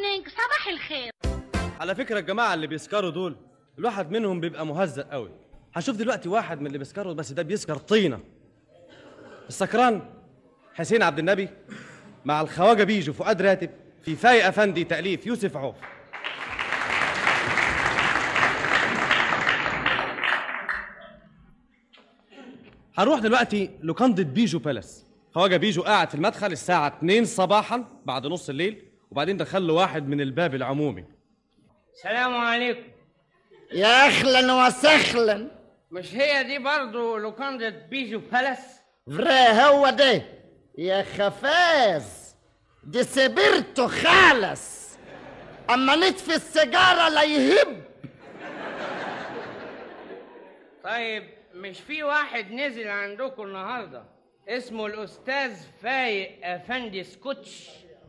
مورنينج، صباح الخير. على فكرة الجماعة اللي بيسكروا دول الواحد منهم بيبقى مهزأ قوي. هشوف دلوقتي واحد من اللي بيسكروا، بس ده بيسكر طينة. السكران حسين عبد النبي مع الخواجة بيجو فؤاد راتب في فاي أفندي تأليف يوسف عوف. هنروح دلوقتي لوكندة بيجو بالاس. خواجة بيجو قاعد في المدخل الساعة 2 صباحا بعد نص الليل، وبعدين دخل له واحد من الباب العمومي. السلام عليكم. يا اهلا وسهلا. مش هي دي برضو لوكندة بيجو بالاس؟ فري هو ده يا خفاز، دي سبرته خالص، اما نطفي السيجاره لا يهب. طيب مش في واحد نزل عندكم النهارده اسمه الاستاذ فايق افندي سكوتش؟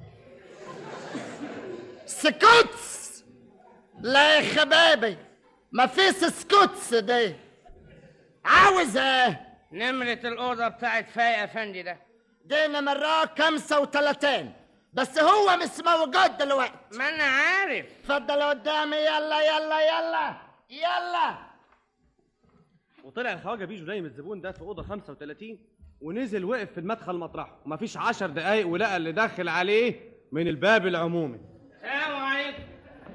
سكوتس؟ لا يا خبابي، ما فيش سكوتس ده. عاوز ايه؟ نمرة الأوضة بتاعت فايق افندي ده. دي نمرة 35، بس هو مش موجود دلوقتي. ما انا عارف. اتفضل قدامي، يلا يلا يلا يلا. وطلع الخواجة بيجو نايم الزبون ده في أوضة 35، ونزل وقف في المدخل مطرحه، ومفيش 10 دقايق ولقى اللي داخل عليه من الباب العمومي. السلام عليكم.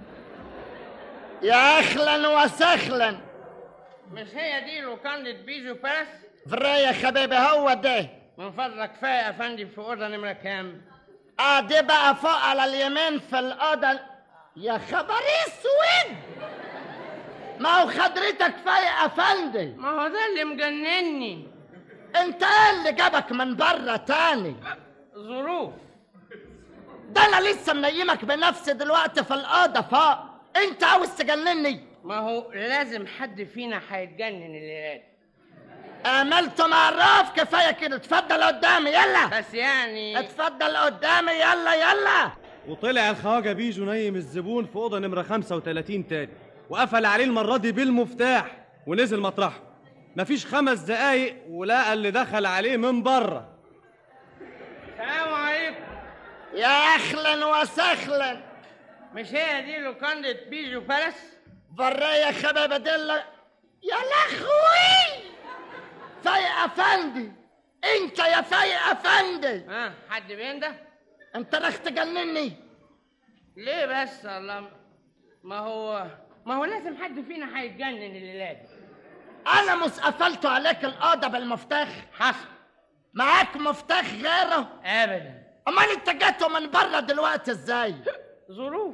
يا اهلا وسهلا. مش هي دي لوكندة بيجو بالاس؟ فري يا حبيبي هو ده. من فضلك فايق افندي في أوضة نمرة كام؟ دي بقى فوق على اليمين في الأوضة. يا خبر اسود، ما هو حضرتك فايق افندي. ما هو ده اللي مجنني. انت ايه اللي جابك من بره تاني؟ ظروف. ده انا لسه منيمك بنفسي دلوقتي في الأوضة فوق، انت عاوز تجنني؟ ما هو لازم حد فينا هيتجنن الليلة دي. عملت معرف كفايه كده. اتفضل قدامي يلا. بس يعني اتفضل قدامي يلا يلا. وطلع الخواجة بيجو نايم الزبون في أوضة نمرة 35 تاني، وقفل عليه المرة دي بالمفتاح ونزل مطرحه. مفيش 5 دقايق ولقى اللي دخل عليه من بره. السلام عليكم. يا اهلا وسهلا. مش هي دي لوكندة بيجو بالاس؟ برا يا خبابه دلة. يا لخوي، فايق افندي. انت يا فايق افندي. حد بينده؟ انت رح تجنني ليه بس؟ الله، ما هو لازم حد فينا هيتجنن الليله دي. انا مش قفلت عليك الاوضه بالمفتاح؟ حصل. معاك مفتاح غيره؟ ابدا. امال انت جيته من بره دلوقتي ازاي؟ ظروف.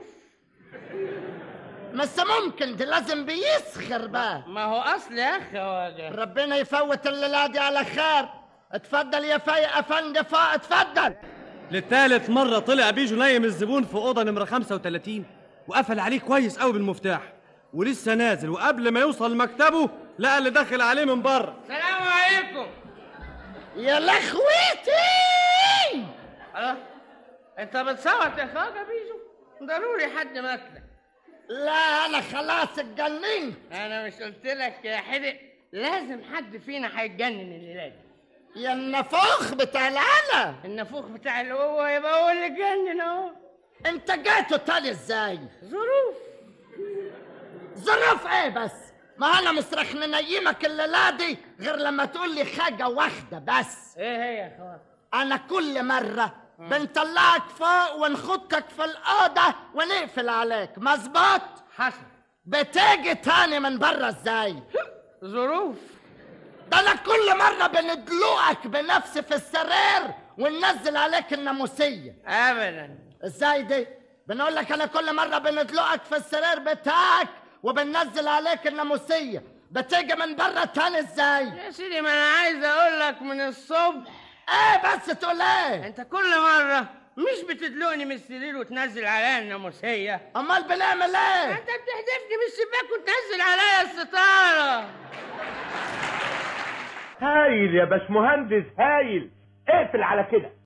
بس ممكن دي لازم بيسخر بقى. ما هو اصل يا خواجه. ربنا يفوت الليله دي على خير. اتفضل يا فايق افندي فوق، اتفضل. للثالث مرة طلع بيجو نايم الزبون في أوضة نمرة 35، وقفل عليه كويس قوي بالمفتاح، ولسه نازل وقبل ما يوصل مكتبه لقى اللي داخل عليه من بره. السلام عليكم. يا لخويتي. الله، انت بتصوت يا خواجه بيجو؟ ضروري حد مثلك. لا انا خلاص اتجننت. انا مش قلت لك يا حدق لازم حد فينا هيتجنن الليله دي؟ يا النفوخ بتاع العلا. النفوخ بتاع اللي هو يبقى هو اللي اتجنن اهو. انت جيته تاني ازاي؟ ظروف. ظروف ايه بس؟ ما انا مش رح ننيمك الليله دي غير لما تقول لي حاجه واحده بس. ايه هي يا خواجه؟ انا كل مره بنطلعك فوق ونخدك في الاوضه ونقفل عليك، مظبوط؟ حصل. بتيجي تاني من بره ازاي؟ ظروف. ده انا كل مره بندلقك بنفسي في السرير وننزل عليك الناموسيه. ابدا. ازاي دي؟ بنقول لك انا كل مره بندلقك في السرير بتاعك وبننزل عليك الناموسيه، بتيجي من بره تاني ازاي؟ يا سيدي ما انا عايز اقول لك من الصبح. ايه بس تقول ايه؟ انت كل مره مش بتدلقني من السرير وتنزل عليا الناموسيه؟ امال بنعمل ايه؟ انت بتحدفني من الشباك وتنزل عليا الستاره. هايل يا باشمهندس هايل. اقفل على كده.